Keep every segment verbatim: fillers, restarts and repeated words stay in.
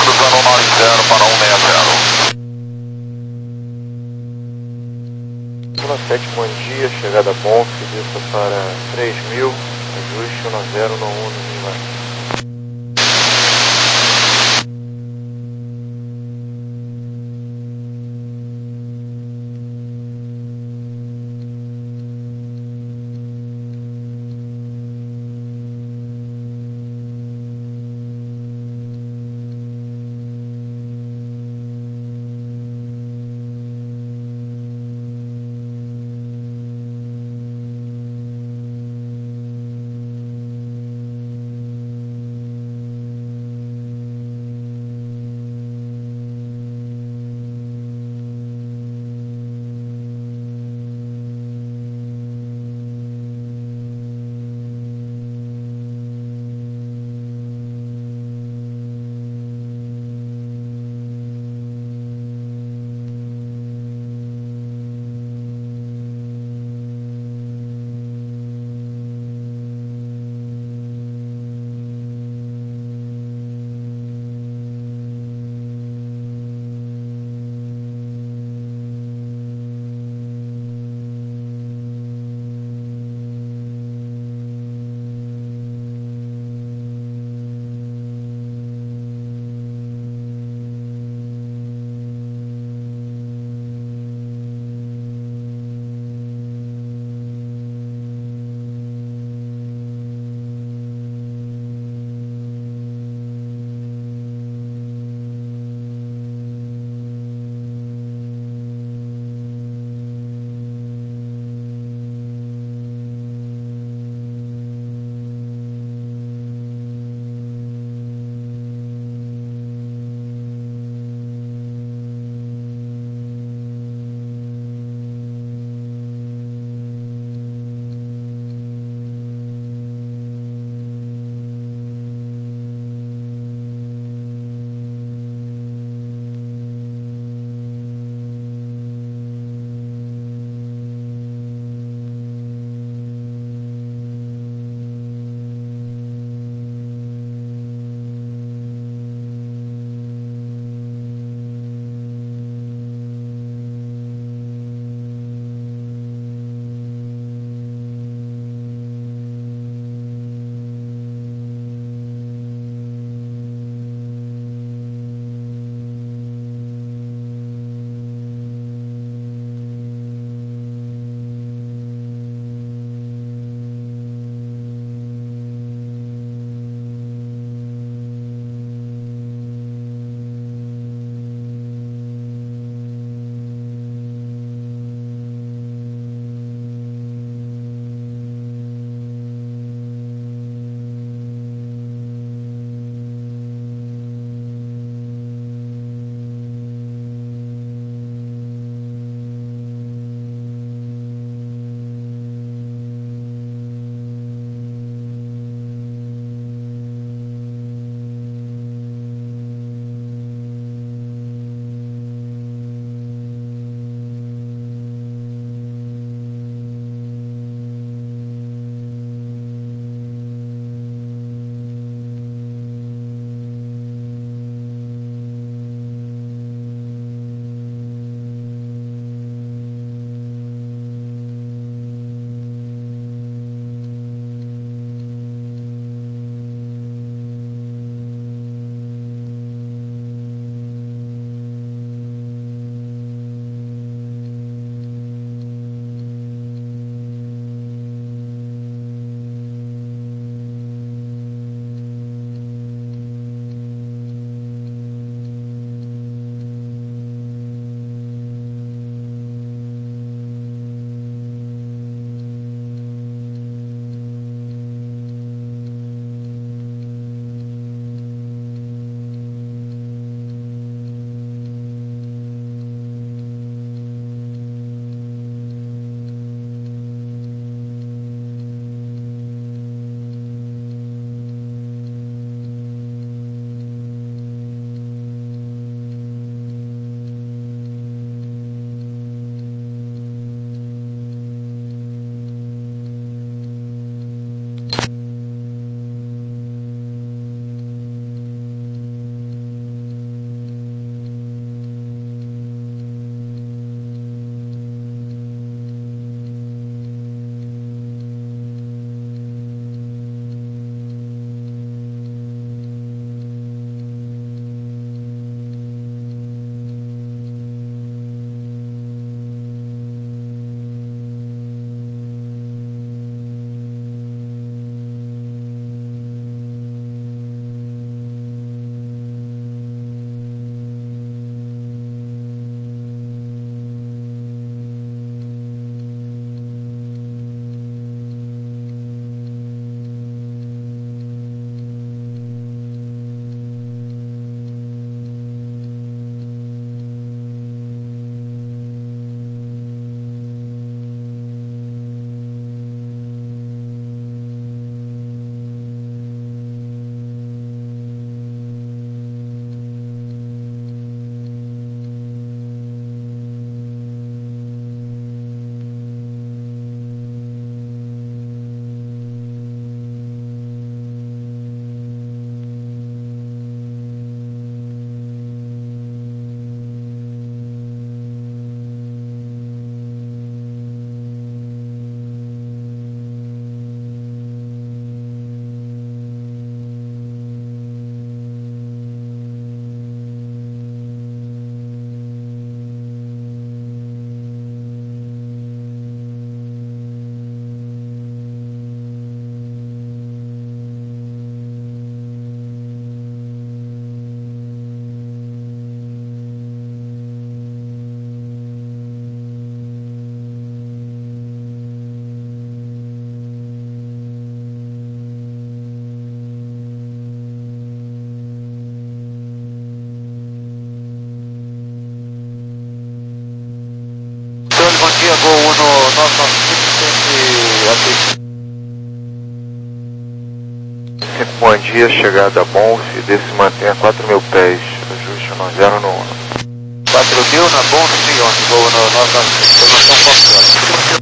zero nove zero para um seis zero. sete, bom dia, chegada bom, desça para três mil, ajuste um zero no um no Lima. dia, chegada a Bonf, desse mantenha quatro mil pés, ajuste no zero no um. quatro mil na Bonf, onde vou na nossa informação confiável.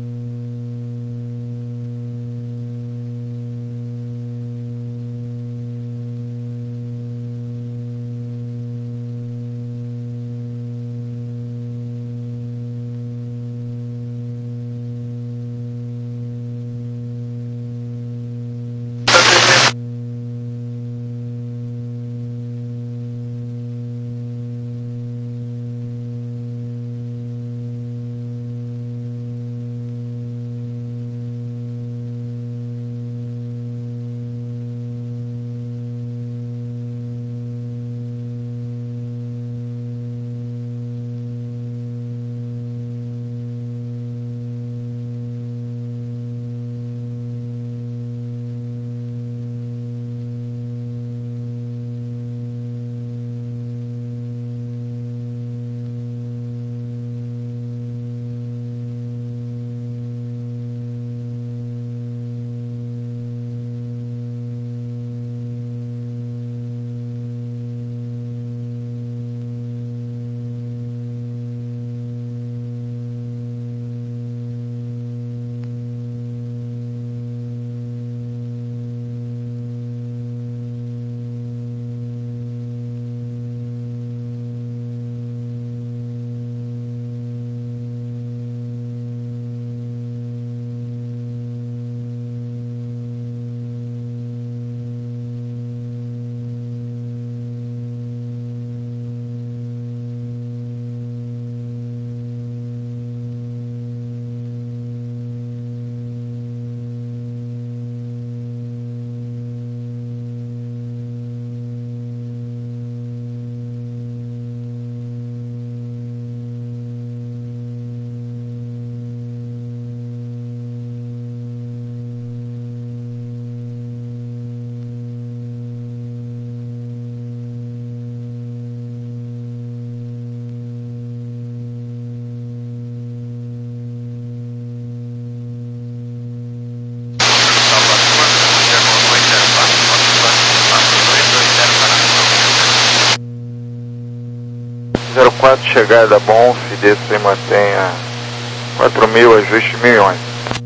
zero quatro, chegada a Bonf, desça e mantenha quatro mil, ajuste mil e onze.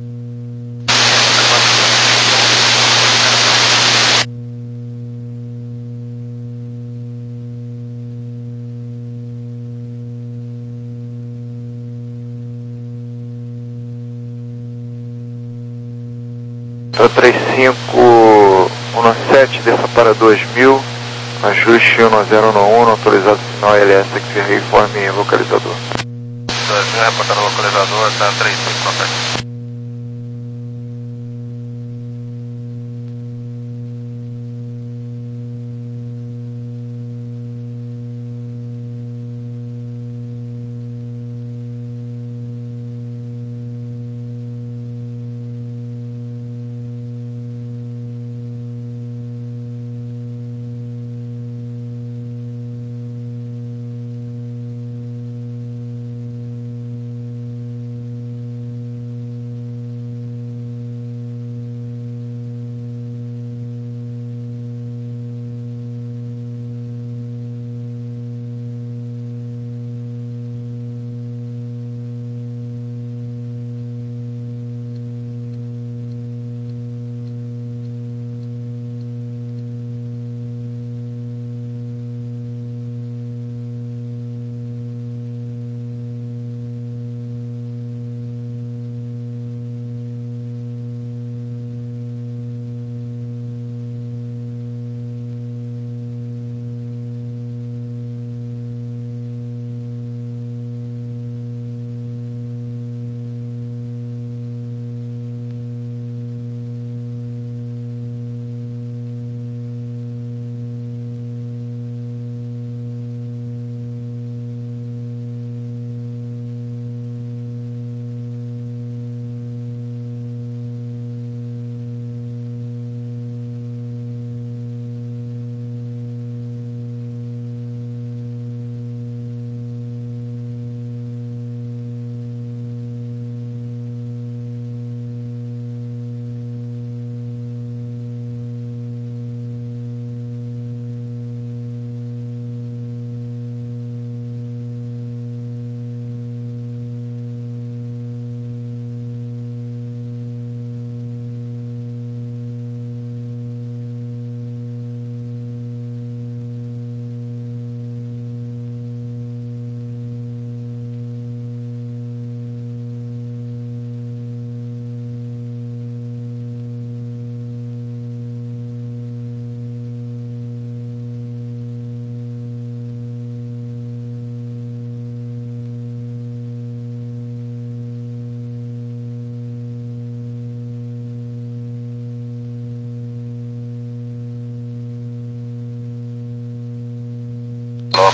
três cinco um sete, desça para dois mil, ajuste um zero um, autorizado sinal L S aqui, reforme localizador. dois mil, reportando localizador, tá três cinco um sete.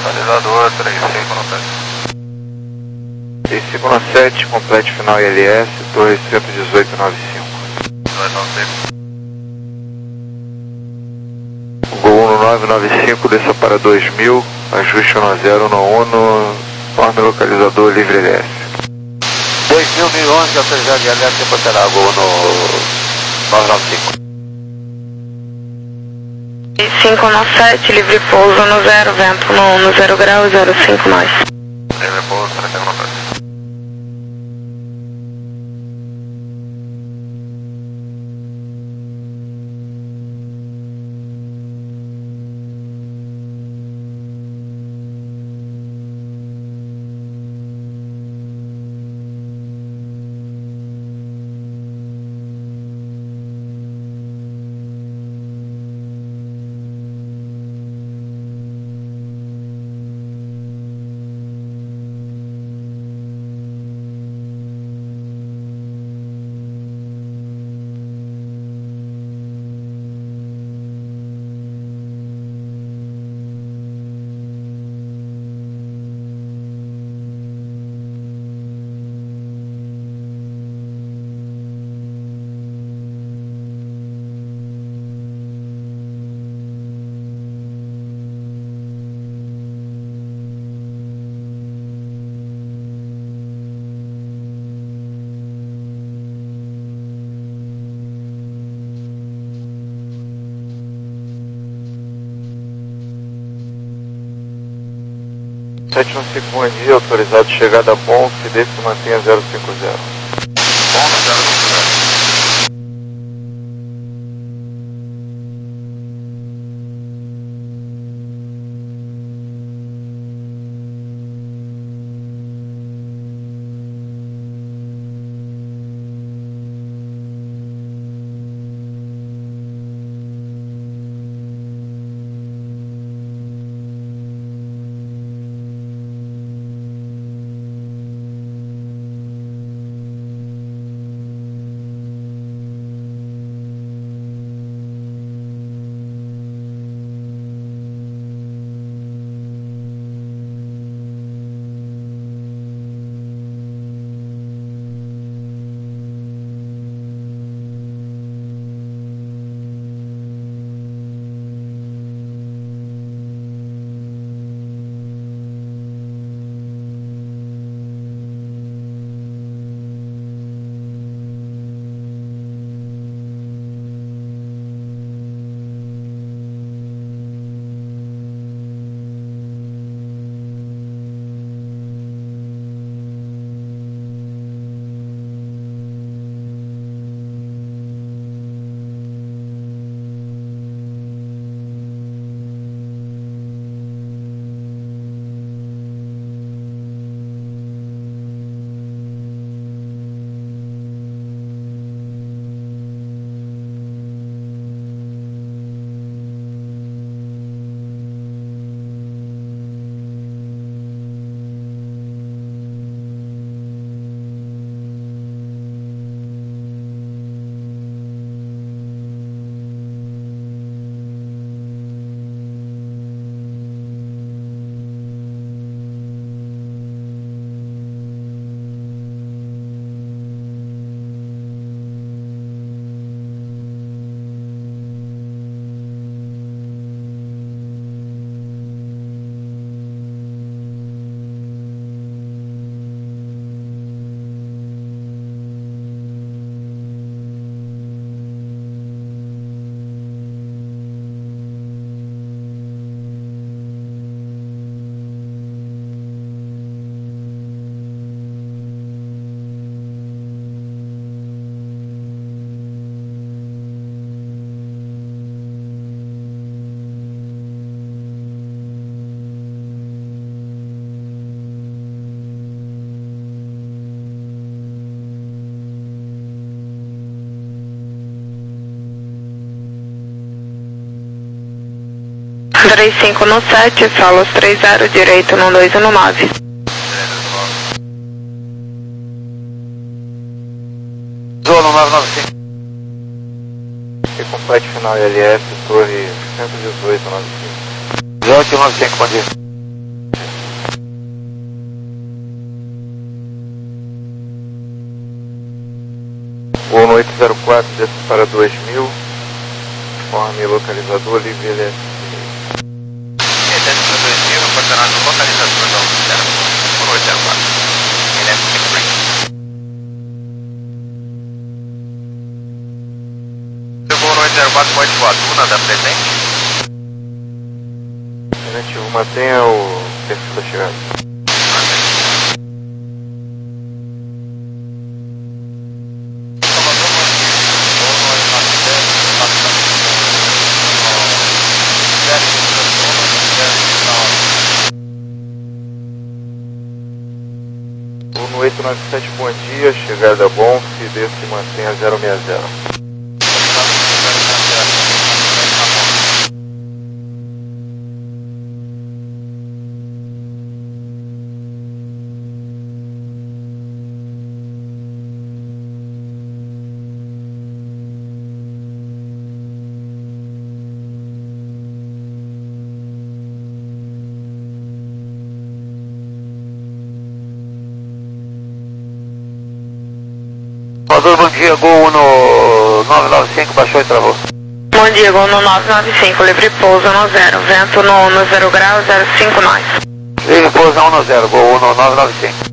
Localizador três cinco nove sete. três cinco nove sete, complete final I L S, torre cento e dezoito nove cinco. dois nove cinco. Gol um nove nove cinco, desça para dois mil, ajuste um zero no Uno, forme localizador livre L S. dois mil, mil e onze, autorizado de I L S, reportará Gol no nove nove cinco. cinco nove sete, livre pouso no zero, vento no Uno, zero grau, zero cinco nós. Livre pouso, três cinco nove sete. sete um cinco, bom dia, autorizado de chegada bom, se desse mantenha zero cinco zero. Bom, zero cinco zero. três cinco no sete, solos três zero, direito no dois no nove. Zona nove nove cinco. E complete final I L S, torre cento e dezoito nove cinco. dezoito nove cinco, bom dia. Voo no oito zero quatro, desce para dois mil, conforme localizador, livre L S. E desce para dois mil, coordenado localizador da zero por oito zero quatro. Ele é muito bem. Eu vou no oito zero quatro, pode voar Duna da presente. Tenente, mantenha o perfil da chegada. No oito nove sete, bom dia, chegada bom, se desce e mantenha zero seis zero. Motor, bom dia, Gol no nove nove cinco, baixou e travou. Bom dia, Gol no nove nove cinco, livre pouso no zero, vento no, no zero grau, zero cinco nove. Livre pouso um no zero, Gol no nove nove cinco.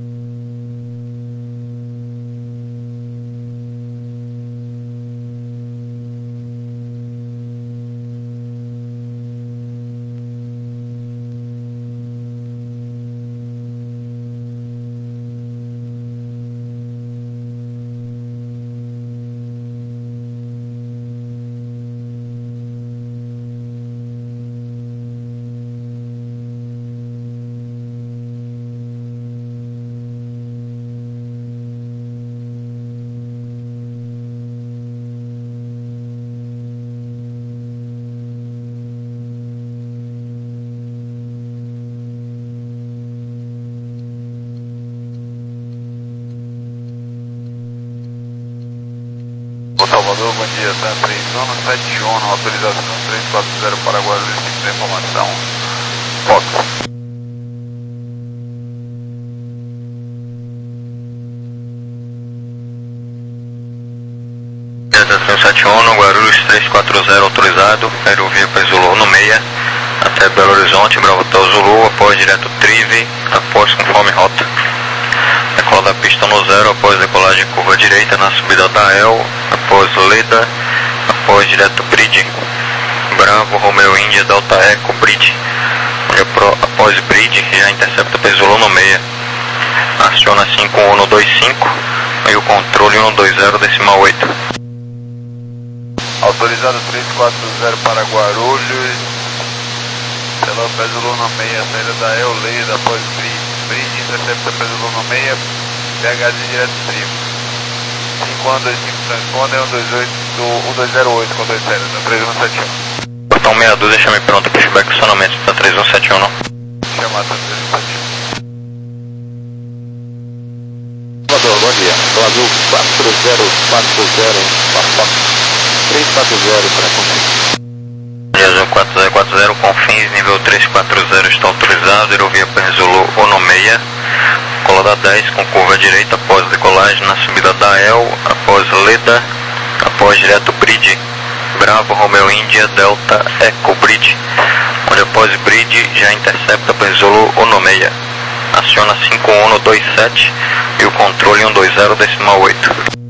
Salvador, bom dia, tá três um sete um, autorização três quatro zero para Guarulhos, tipo de informação, Fox. Atenção sete um, Guarulhos três quatro zero autorizado, aerovia para Zulu no meia, até Belo Horizonte, Bravo Hotel Zulu, após direto Trive, após conforme rota. Decola da pista no zero, após decolagem curva direita na subida da El, após Leda, após direto Bridge, Bravo, Romeo Índia, Delta Eco, Bridge, onde após Bridge já intercepta Zulu no meia, aciona cinco um dois cinco e o controle um dois zero decimal oito. Autorizado três quatro zero para Guarulhos, pela Zulu no meia, saída da El, Leda, após Bridge, intercepta Zulu no meia, P H D direto Trigo. cinco um dois cinco transponder, um dois zero oito com dois zero, no três um sete um. Portão meia dúzia, chame pronto, pushback acionamento, tá três um sete um não. Chamada três um sete um. Salvador, bom dia, Tom Azul quatro zero quatro zero, três quatro zero para Confins. Azul quatro zero quatro zero, Confins, nível três quatro zero está autorizado, aerovia para Zulu Onomeia, cola da dez com curva direita após decolagem na subida da El, após Leda, após direto Bridge, Bravo, Romeo Índia, Delta, Eco Bridge, onde após Bridge já intercepta para Zulu Onomeia, aciona cinco um dois sete e o controle um dois zero decimal oito.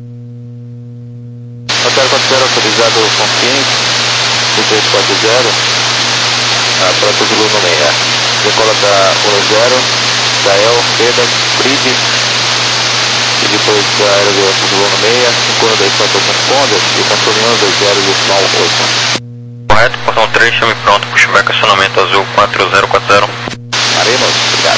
Hotel quatro zero autorizado Confins, três quatro zero, ah, pronto Zulu no meia, decola da um zero, da El, Leda, Bridge, e depois da aerovia Zulu no meia, cinco um dois quatro transponder e o controle um dois zero decimal oito. Correto, portão três, chame pronto, pushback acionamento azul quatro zero quatro zero. Maremos, obrigado.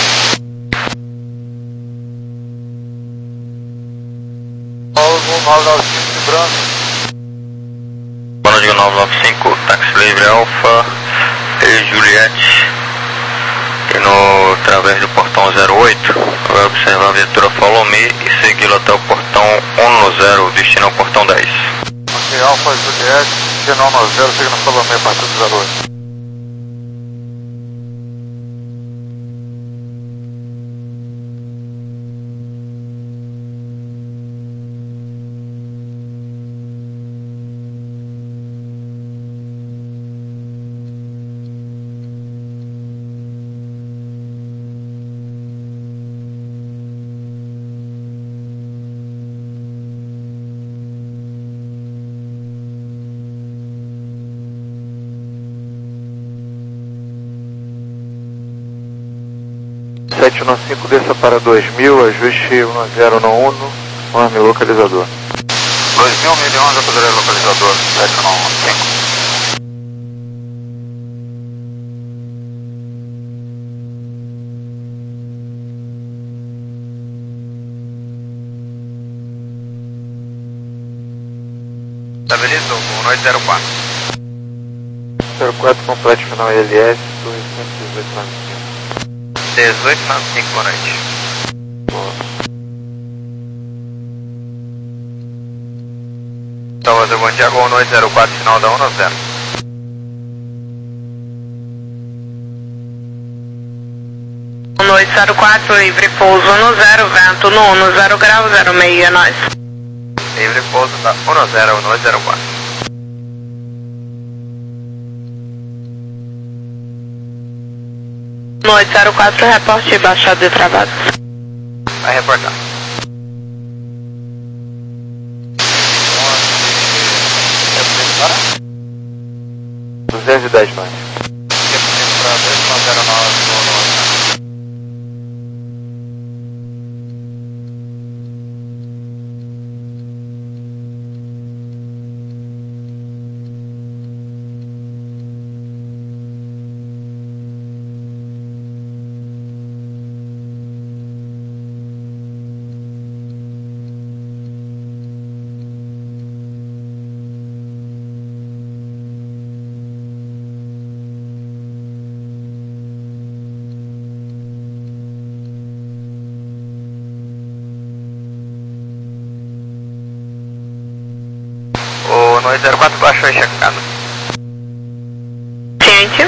nove nove cinco de branco. Boa noite, nove nove cinco, táxi livre Alfa e Juliette, e no através do portão zero oito, vai observar a viatura Follow Me e segui-lo até o portão um zero, destino ao portão dez. Ok, Alfa Juliette, destino um zero, chega no Follow Me a partir do zero oito. sete nove cinco, desça para dois mil, ajuste um zero nove um, conforme localizador. dois mil, mil e onze, apoderei localizador, sete nove cinco. Estabilizou, um oito zero quatro. zero quatro, complete final I L S, dezoito nove cinco. dezoito nove cinco, boa noite. Salvador, bom dia, Gol um oito zero quatro, final da um nove zero. um oito zero quatro, livre pouso no zero, vento no um zero grau, zero seis, é nóis. Livre pouso da um zero, um oito zero quatro. um oito zero quatro, reporte baixado e travado. Vai reportar. duzentos e dez mais. O um oito zero quatro baixou e checado. Ciente.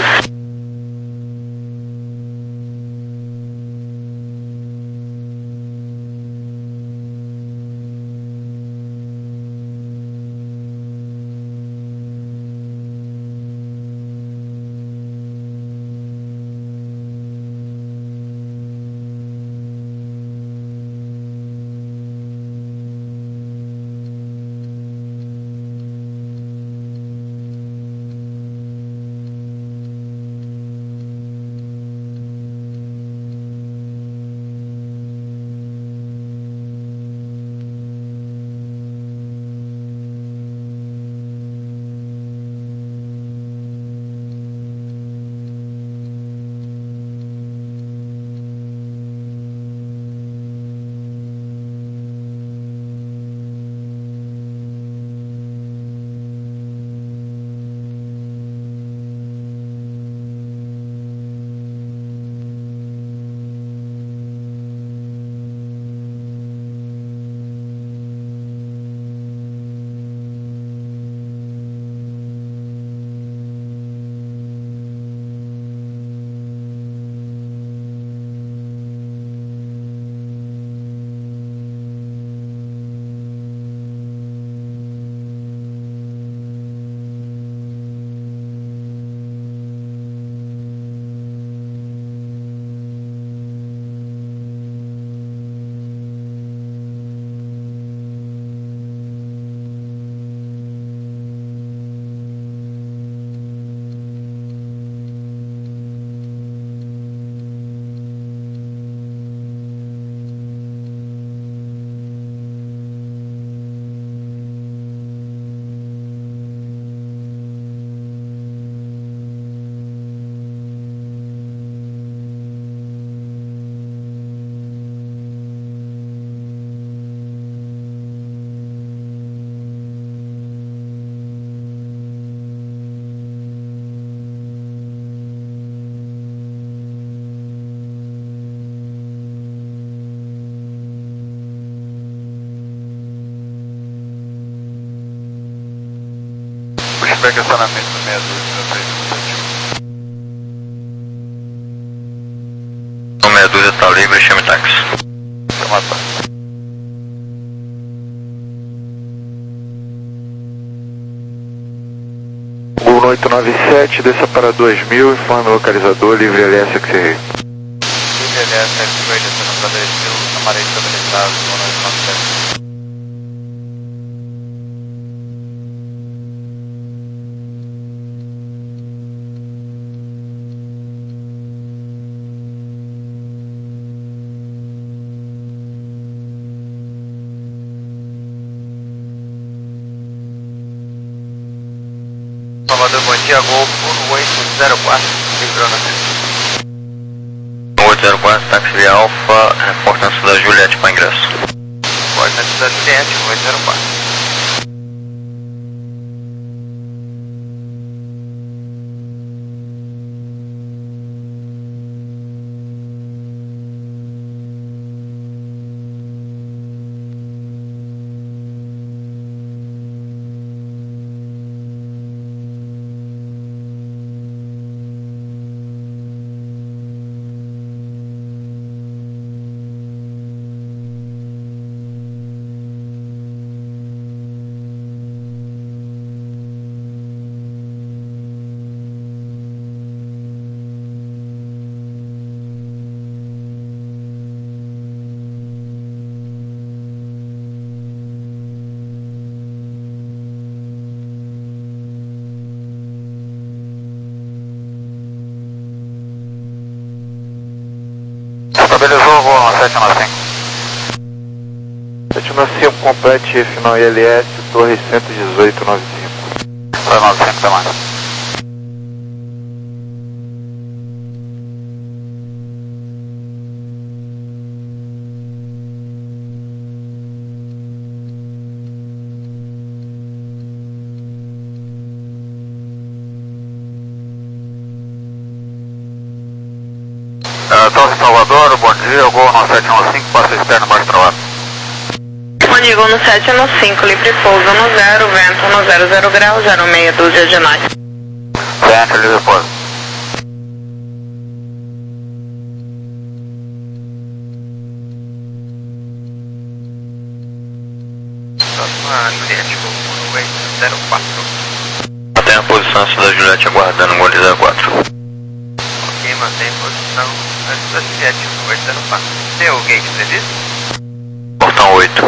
Pega estacionamento no meia dúzia, três sete um. O meia dúzia está livre, chame táxi. Chama táxi. um oito nove sete, desça para dois mil, informe localizador, livre L S X-Ray. Livre L S X-Ray, descendo para dois mil, amarei estabilizado, um oito nove sete. Operador, bom dia, Gol um oito zero quatro, livrando um oito zero quatro, táxi via Alfa, reportância da Juliette com ingresso. Coordenadas da Juliette, um oito zero quatro. Estabilizou o voo no sete nove cinco. sete nove cinco, complete final I L S, torre cento e dezoito, nove cinco. sete nove cinco, até mais. Uh, Torre Salvador, bom dia, eu vou no sete nove cinco, passo externo mais para lá. Bom dia, Gol no sete nove cinco, livre pouso no zero, vento no zero zero grau, zero meia dúzia de nós. Vento, livre pouso. Próxima Juliette, Gol um oito zero quatro. Mantém a posição da Juliette aguardando o Gol zero quatro. Ok, mantém posição antes da Juliette, um oito zero quatro. Tem o gate previsto? Portão oito.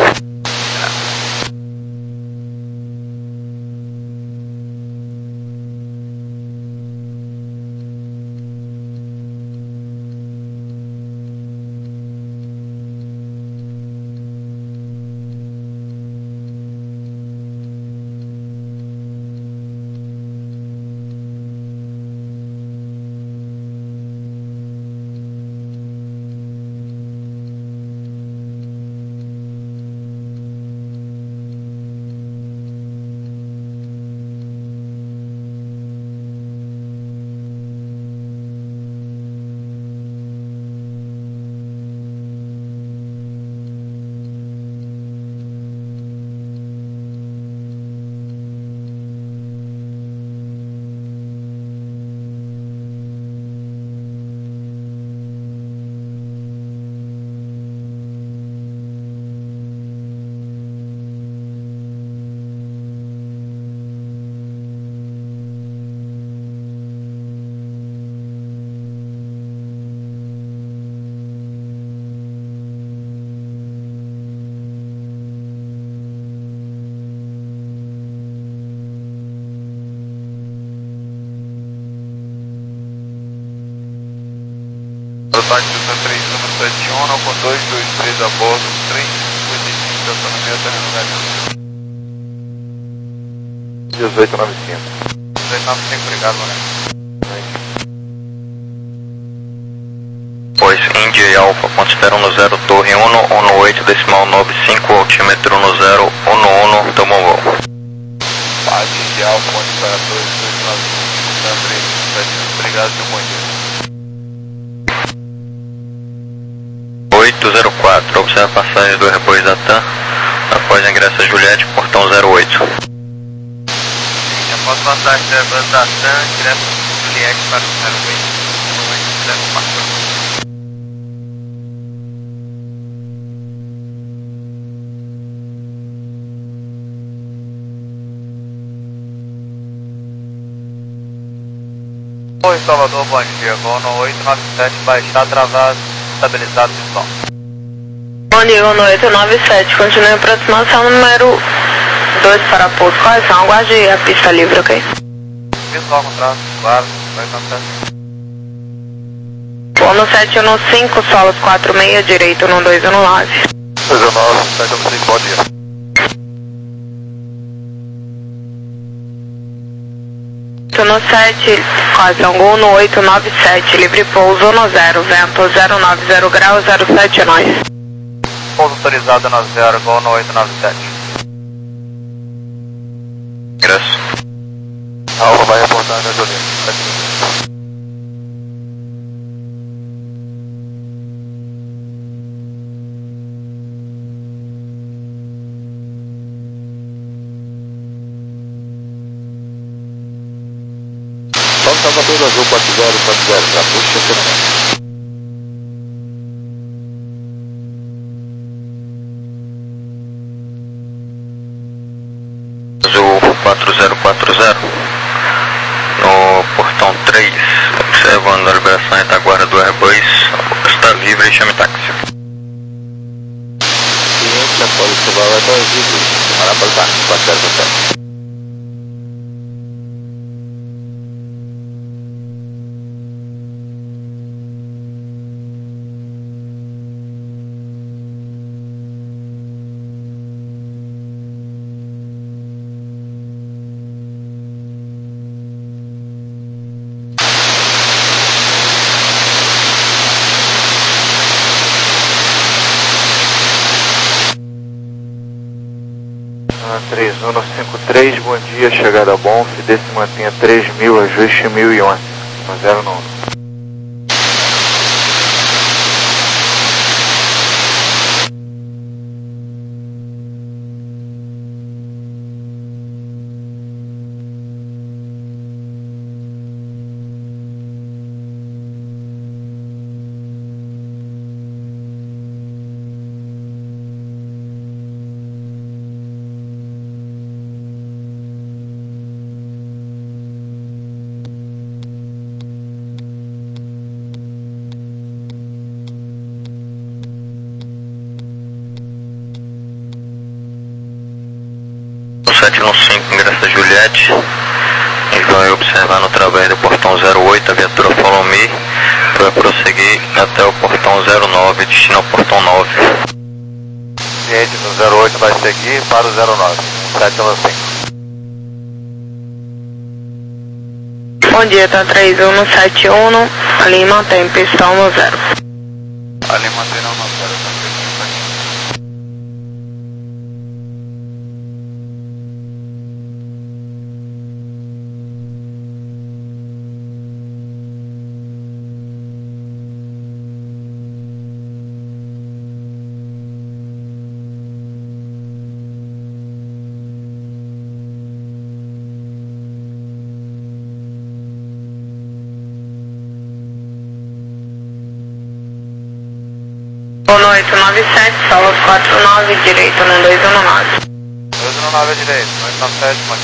Ataque do três um sete um, com dois dois três a bordo, trem cinquenta e cinco da autonomia, terreno galinha. dezoito nove cinco. dezoito nove cinco, obrigado, Mané. Pois India e Alfa, ponto espera no zero, torre um, um oito, decimal nove cinco, altímetro no zero, um um, tomou voo. Paz ideal, ponte para dois dois nove cinco, três um sete um, obrigado, meu bom dia. oito zero quatro, observa a passagem do repouso da TAM, após ingresso a Juliette, portão zero oito. Após passagem da Airbus da TAM, direto do Juliette para o zero oito, um oito zero quatro. Oi, Salvador, bom dia, voo no oito nove sete, baixar travado, estabilizado de som. Bom dia, Gol no oito nove sete, continue a aproximação número dois para pouso, correção, aguarde a pista livre, ok? Visual contrato, claro, vai cantar. Gol no sete um cinco, solos quatro seis, direito no dois um nove. dois um nove, sete um cinco, bom dia. oito no sete, Costa Gol no oito nove sete, livre pouso no zero, vento zero nove zero grau, zero sete nós. Pouso autorizado no zero, Gol no oito nove sete. Ingresso. Alfa vai reportar a gasolina. Vamos Salvador Azul quatro zero quatro zero, já puxa fenômeno. Azul quatro zero quatro zero, no portão três, observando a liberação retaguarda do Airbus, está livre e chame táxi. Cliente após observar o Airbus, para para o táxi, quatro zero quatro zero. três um cinco três, bom dia, chegada a Bonf, desse mantenha três mil, ajuste mil e onze, no zero nove. sete um cinco, ingresso da Juliette. Eles vão observar no trabalho do portão zero oito, a viatura Follow Me, que vai prosseguir até o portão zero nove, destino ao portão nove. Cliente no zero oito vai seguir para o zero nove, sete um cinco. Bom dia, tá três um no sete um, ali mantém pistão no zero. Ali mantém não, não, zero, tá aqui. No oito nove sete, solo quatro nove, direito no dois um nove. dois um nove é direito, oito nove sete, mano.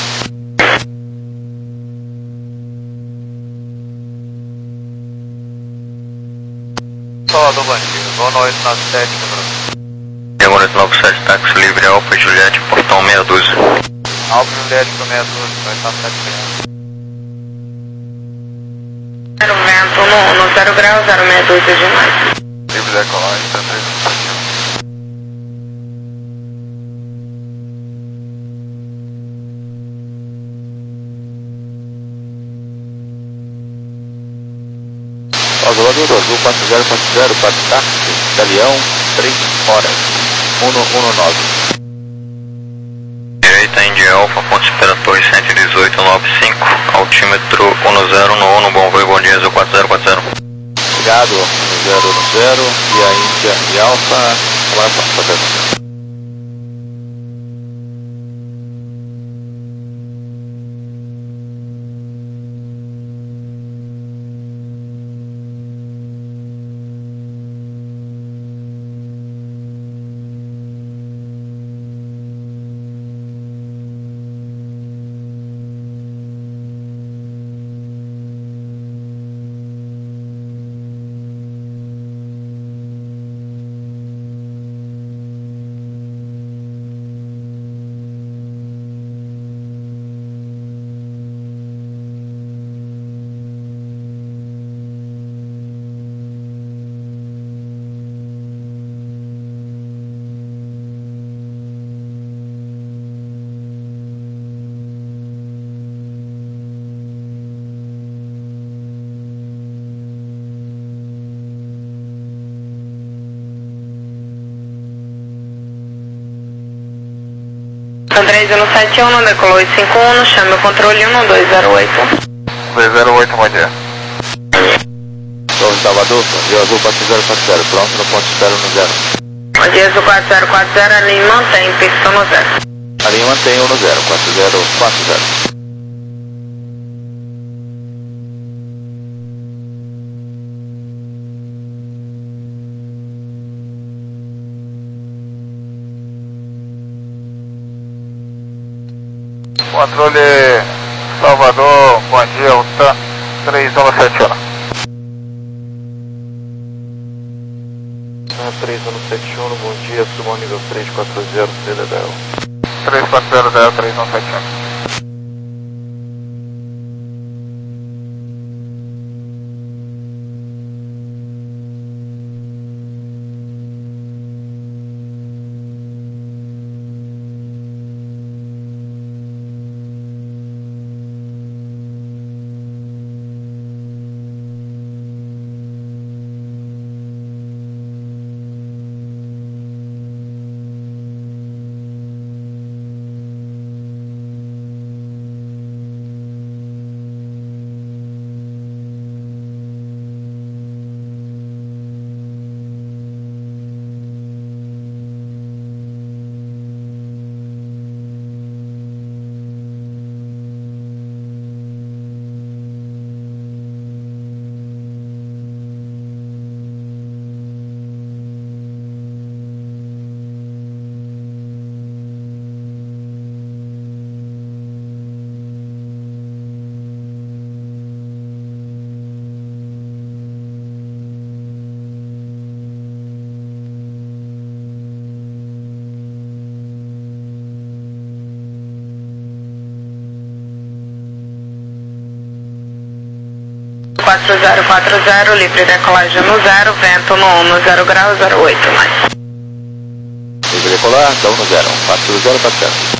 Só do bandido, Gol no oito nove sete, quebrou. Diagonal oito nove sete, táxi livre, Alfa Juliette, portão meia dúzia. Alfa Juliette com meia dúzia, oito nove sete. Zero vento no, no zero grau, zero meia dúzia de mais. Livre decolagem, tá três um sete um. Salvador Azul quatro zero quatro zero, para táxi, Galeão, três horas, um um nove. Direita Indy Alfa, ponto espera Torre cento e dezoito, nove cinco, altímetro um zero no ONU, bom voo, bom dia, Azul quatro zero quatro zero. Obrigado, no zero no zero, e a Índia e Alfa, lá para fazer. três um sete um, decolou oito cinco um, chame o controle um dois zero oito. dois zero oito, bom dia. Torre Salvador, bom dia, Azul quatro zero quatro zero, pronto no ponto zero no zero. Bom dia, Azul quatro zero quatro zero, ali mantém, pista no zero. Ali mantém um no zero, quatro zero quatro zero. Controle Salvador, bom dia, Alta três um sete um. três um sete um, bom dia, suba nível três quatro zero, C D D L. três quatro zero, três um sete um. quatro zero quatro zero, livre decolagem no zero, vento no um no zero grau, zero oito mais. Livre decolar, então no zero, quatro zero quatro zero.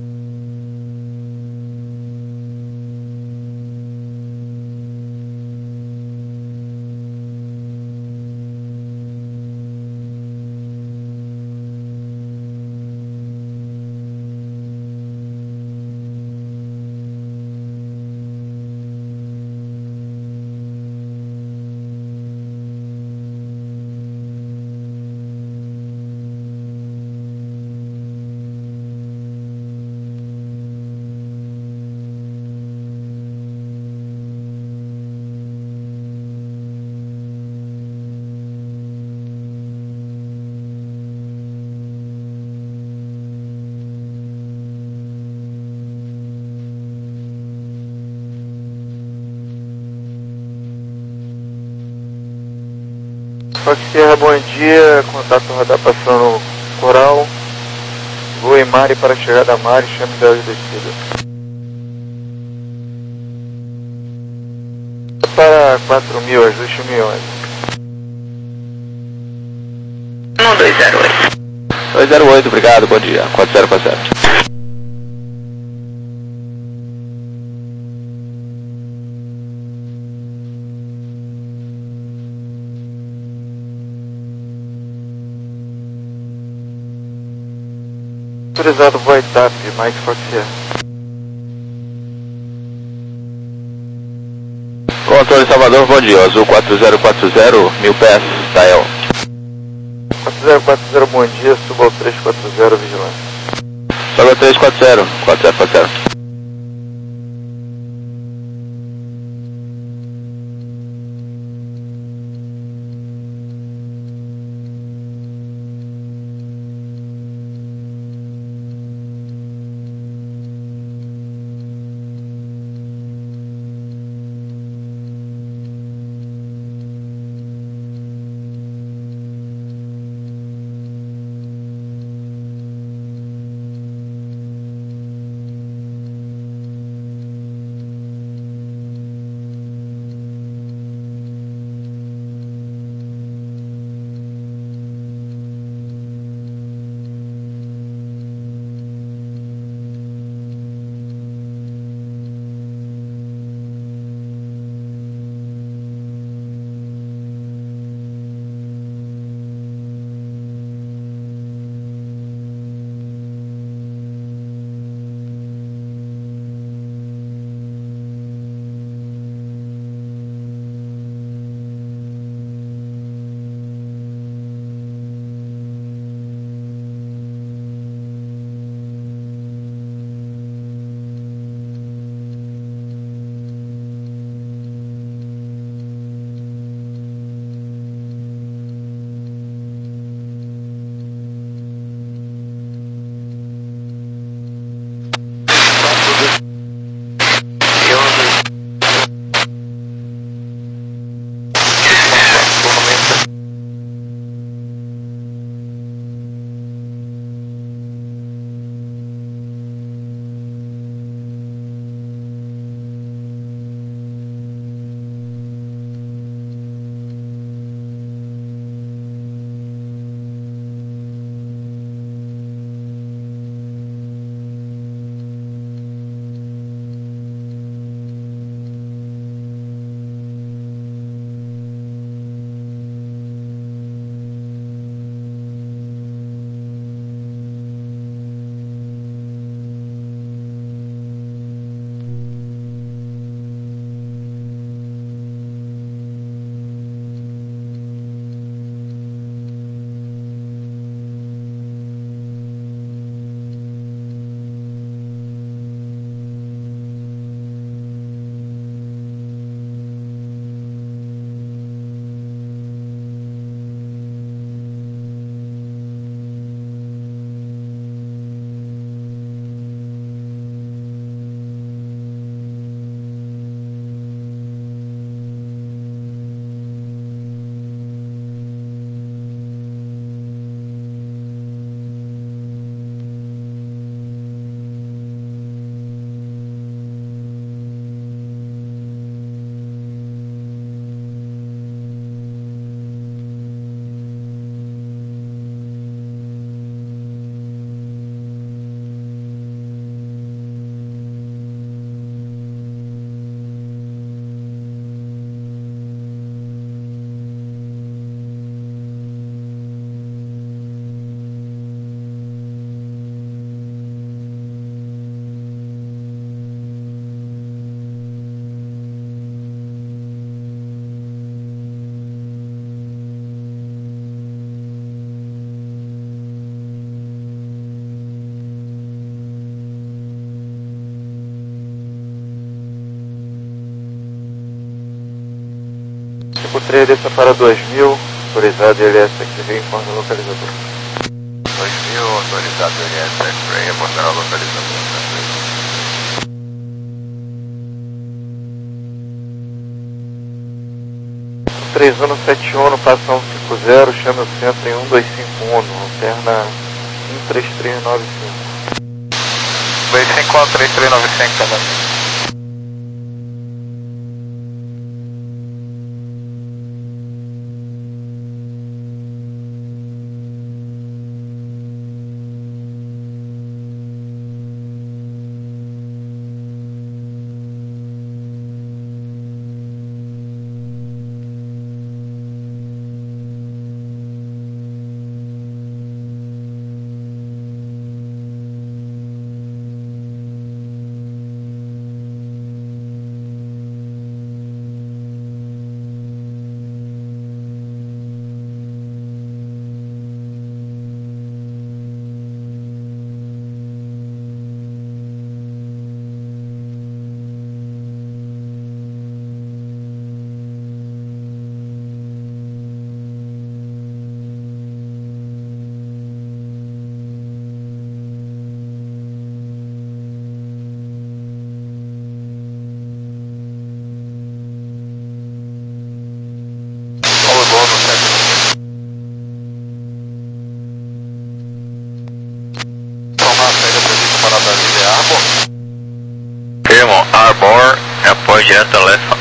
Fox Sierra, bom dia, contato radar passando Coral, voo em Mari para chegada a Mari, chame dela de descida. Para quatro mil, ajuste mil onze. um dois zero oito. dois zero oito, obrigado, bom dia, quatro zero quatro zero. Autorizado Void Tap, Mike Fox Sierra. Controle Salvador, bom dia, Azul quatro zero quatro zero, mil pés, Tael. quatro zero quatro zero, bom dia, suba ao três quatro zero, vigilância. Sobe ao três quatro zero, quatro zero quatro zero. cinco três desça para dois mil, autorizado L S X-Ray, informe o localizador. dois mil, autorizado L S X-Ray, apontará o localizador. três um sete um, passa um cinco zero, chame o centro em um dois cinco um, alterna um três três nove cinco. dois cinco um, três três nove cinco, também. Firmo, Arbor, apoio direto a Lefa.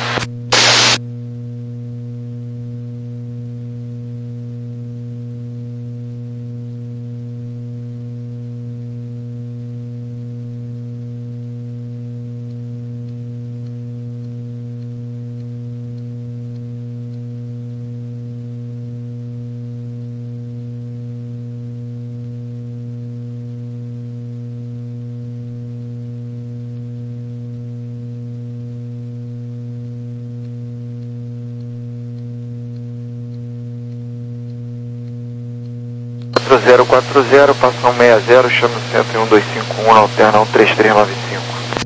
quatro zero quatro zero, passa um seis zero, chame o centro em um dois cinco um, alterna um três três nove cinco.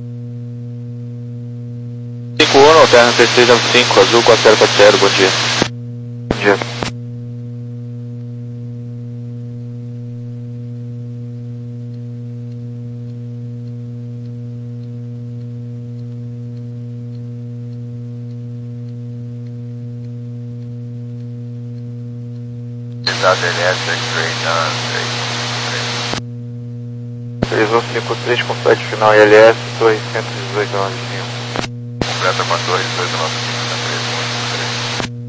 cinco um, alterna três três nove cinco, azul quatro zero quatro zero, bom dia. Bom dia. Autorizado L S X-Ray, done, três um cinco três, complete final L S, torre cento e dezoito nove cinco. completa com a torre dezoito nove cinco, na três um cinco três.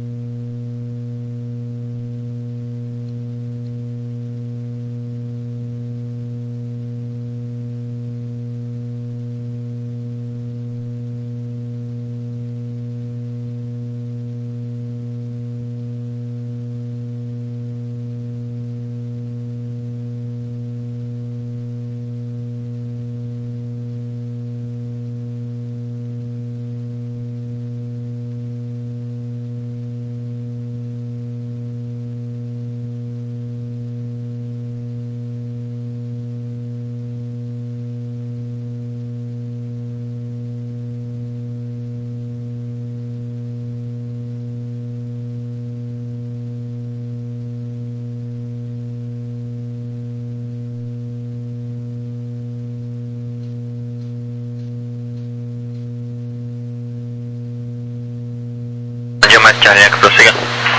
Mais Charlie, prossiga.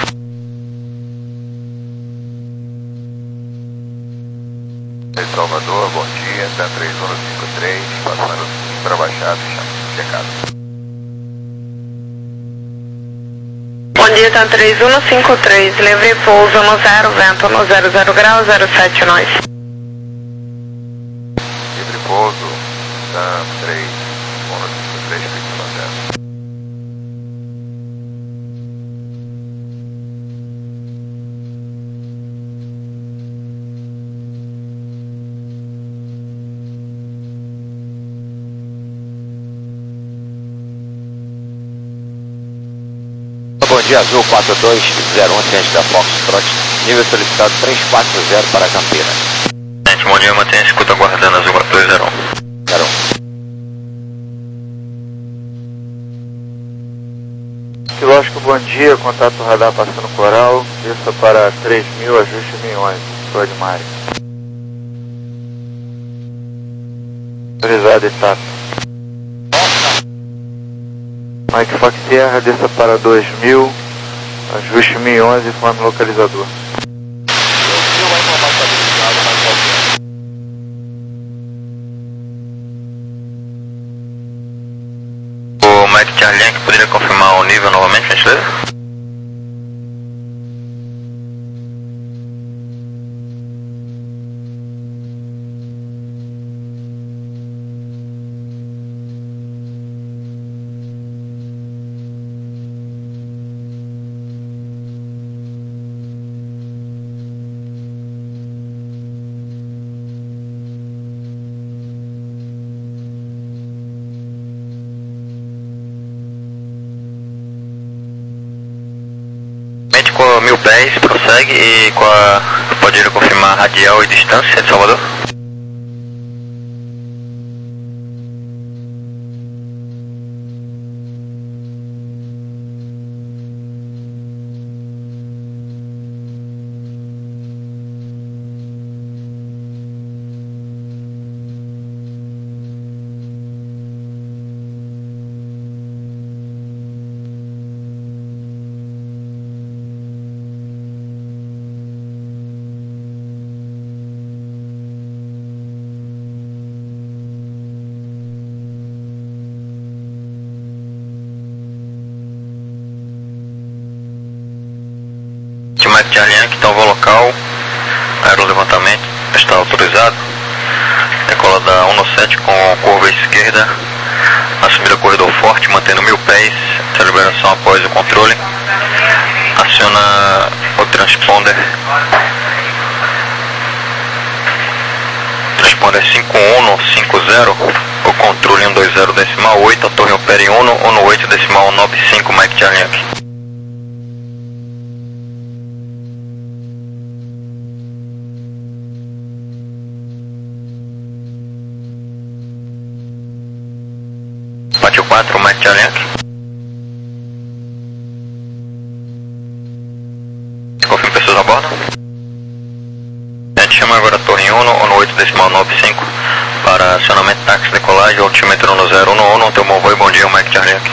Salvador, bom dia, tá três um cinco três, passando para Baixada, checado. Bom dia, tá três um cinco três, livre pouso no zero, vento no zero zero grau, zero sete nós. Livre pouso, tá três um cinco três, fica no zero. Bom dia, azul quatro dois zero um, ciente da Foxtrot, nível solicitado três quatro zero para Campinas. Gente, bom dia, mantenha a escuta aguardando azul quatro dois zero um. zero um. Osasco, bom dia, contato radar passando Coral, desça para três mil, ajuste mil e onze, estou de Mari. Autorizado, Itato. Mike Fox Sierra, desça para dois mil, ajuste mil e onze, forma localizador. O Mike Charlie Yankee poderia confirmar o nível novamente, gentileza? Com mil pés, prossegue e com a, pode confirmar radial e distância de Salvador? Mike Charlie Yankee, então voo local, aerolevantamento está autorizado, decola da cento e sete com curva esquerda, na subida corredor forte, mantendo mil pés, celebração após o controle, aciona o transponder, transponder cinco um cinco zero, o controle um dois zero decimal oito, a torre opera em um oito decimal nove cinco, Mike Charlie Yankee. Pátio quatro, Mike Charlie Yankee. Confirma pessoas a bordo. A gente chama agora a torre um oito decimal nove cinco para acionamento táxi decolagem, altímetro um zero um um, teu bom voo e bom dia, Mike Charlie Yankee.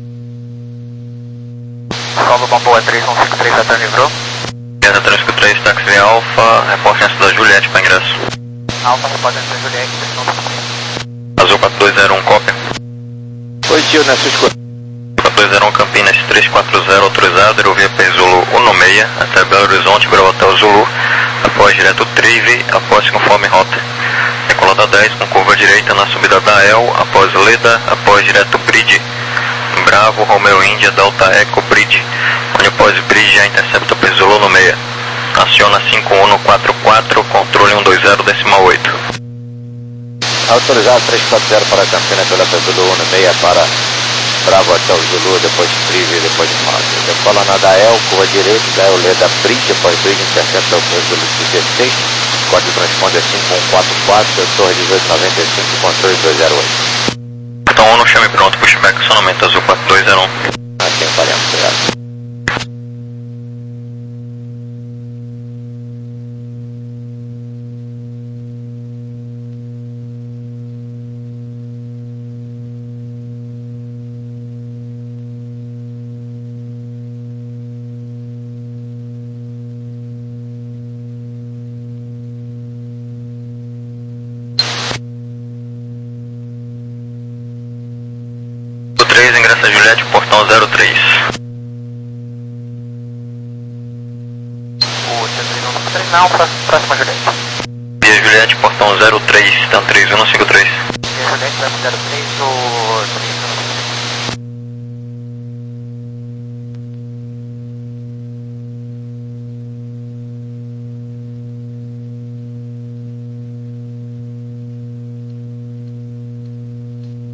Salve Bamboa três um cinco três, Até livrou. Até três cinco três, táxi Alfa, reporte antes da Juliette para ingresso. Alfa, reporte antes da Juliette, descendo. Azul quatro dois zero um, cópia. Positivo nessa escolha. quatro dois zero um Campinas três quatro zero autorizado, aerovia P Zulu um seis até Belo Horizonte, Bravo Hotel Zulu, após direto Trive, após conforme rota. Decolada dez com curva direita na subida da El, após Leda, após direto Bridge, Bravo, Romeo Índia, Delta Eco Bridge, onde após Bridge já intercepta P Zulu no seis. Aciona cinco um quatro quatro, controle um dois zero decimal oito. Autorizado três quatro zero para Campinas pela Zulu um seis para Bravo até o Zulu, depois Trive, depois de Marte. Decola na Dael, curva direita, Dael Leda Bridge, após Bridge intercepta o Zulu dezesseis, código transponder cinco um quatro quatro, torre dezoito noventa e cinco, controle dois zero oito. Então um, chame pronto, pushback, acionamento azul quatro dois zero um. Aqui em Paremos, obrigado. três, ingressa Juliette, portão zero três. O Cedrino três não, próxima Juliette. Via Juliette, portão zero três, então três um cinco três. Via Juliette, zero três, o